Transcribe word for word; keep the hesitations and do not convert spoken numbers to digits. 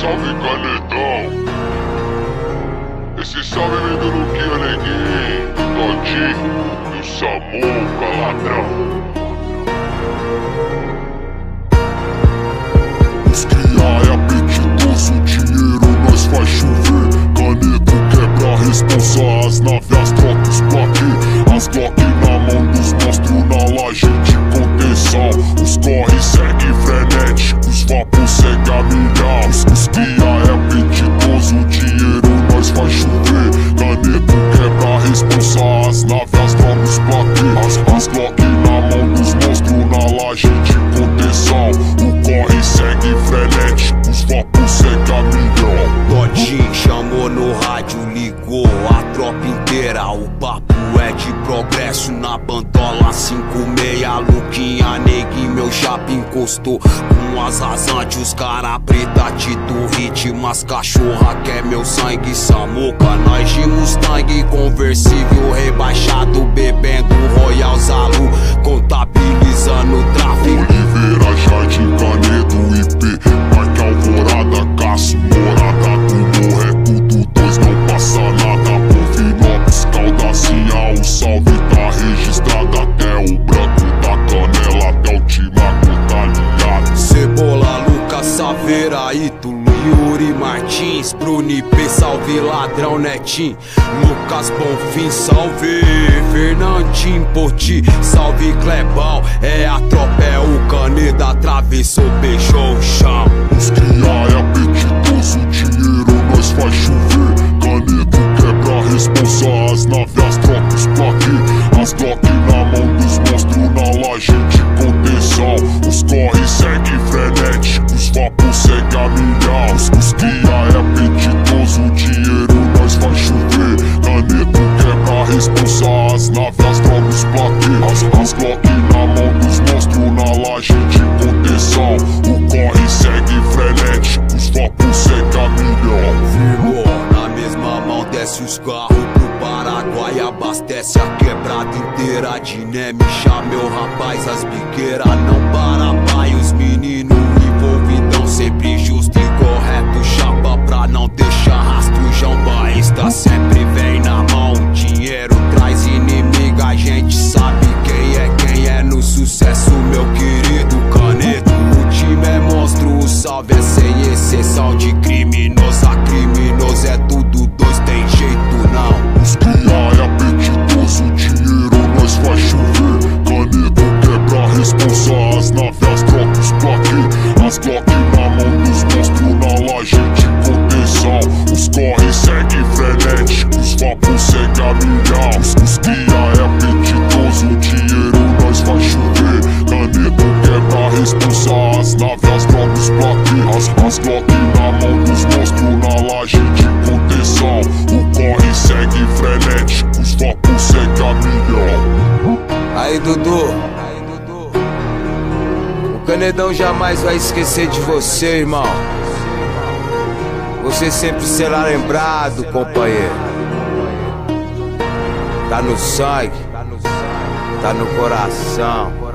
salve canetão. Esse salve vem do Luquinha Neguinho, do Todinho, do Samuca, ladrão. Os cria é apetitoso, dinheiro nós faz chover. Caneto quebra a responsa, as naves, as trocas plaquê. As Glock na mão dos monstros na laje de contenção. Os corre segue frenéticos, vapor segue a milhar. Os, os cria é apetitoso, dinheiro nós faz chover. Caneto quebra a responsa, as naves, as trocas plaquê. As, as Glock na mão dos monstros na laje de contenção. O corre segue frenéticos, vapor segue a milhão. Todinho chamou no rádio, ligou a tropa inteira. O papo é de progresso na bandola cinco meia. Luquinha Neguinho, meu chapa encostou com as rasantes. Os cara preta, Tito Hit, mas cachorra quer meu sangue. Samuca, nós de Mustang conversível rebaixado, bebendo Royal Zalu, contabilizando o tráfico. Oliveira, Jardim, Canedo, I P, Parque Alvorada, Cássio, Morada do Morro, é tudo dois, não passa nada. Povinópolis, Caldazinha, o salve tá registrado. Até o branco da canela, até o Timaco tá ligado. Cebola, Lucas, Saveira, Ítalo, Yuri Martins, Bruni P, salve ladrão, Netinho, Lucas Bonfim, salve Fernandinho Poti, salve Clebão. É a tropa, é o Caneda, atravessou, beijou o chão. Os cria é apetitoso, dinheiro nós faz chover. Caneto quebra a responsa, as naves, as trocas plaquê. As Glock na mão dos monstros na laje de contenção. Os corre segue frenéticos, vapor segue a milhar. Os, os cria é apetitoso, dinheiro nós faz chover. Caneto quebra a responsa, as naves, as trocas plaquê. As, as Glock na mão dos monstros na laje de contenção. O corre segue frenéticos, vapor segue a milhão. Firmou, na mesma mão desce os carros pro Paraguai, abastece a quebrada inteira de Neme. Meu rapaz, as biqueiras não para pai. Os meninos envolvidão, sempre justo e correto. Chapa pra não deixar rastro, João Baísta sempre vem na mão. Dinheiro traz inimigo, a gente sabe quem é quem é no sucesso, meu querido Caneto. O time é monstro, o salve é sem exceção. De criminoso a criminoso é tudo dois, tem jeito não. Os cria é apetitoso, dinheiro nós faz chover. Caneto quebra a responsa, as naves, as trocas plaquê. As Glock na mão dos monstros na laje de contenção. Os corre segue frenéticos, vapor segue a milhar. Os, os cria é apetitoso, dinheiro nós faz chover. Caneto quebra a responsa, as naves, as trocas plaquê. As, as Glock na mão dos monstros na laje de contenção. O corre segue frenéticos, vapor segue a milhão. Aí, Dudu, o Canedão jamais vai esquecer de você, irmão. Você sempre será lembrado, companheiro. Tá no sangue, tá no coração.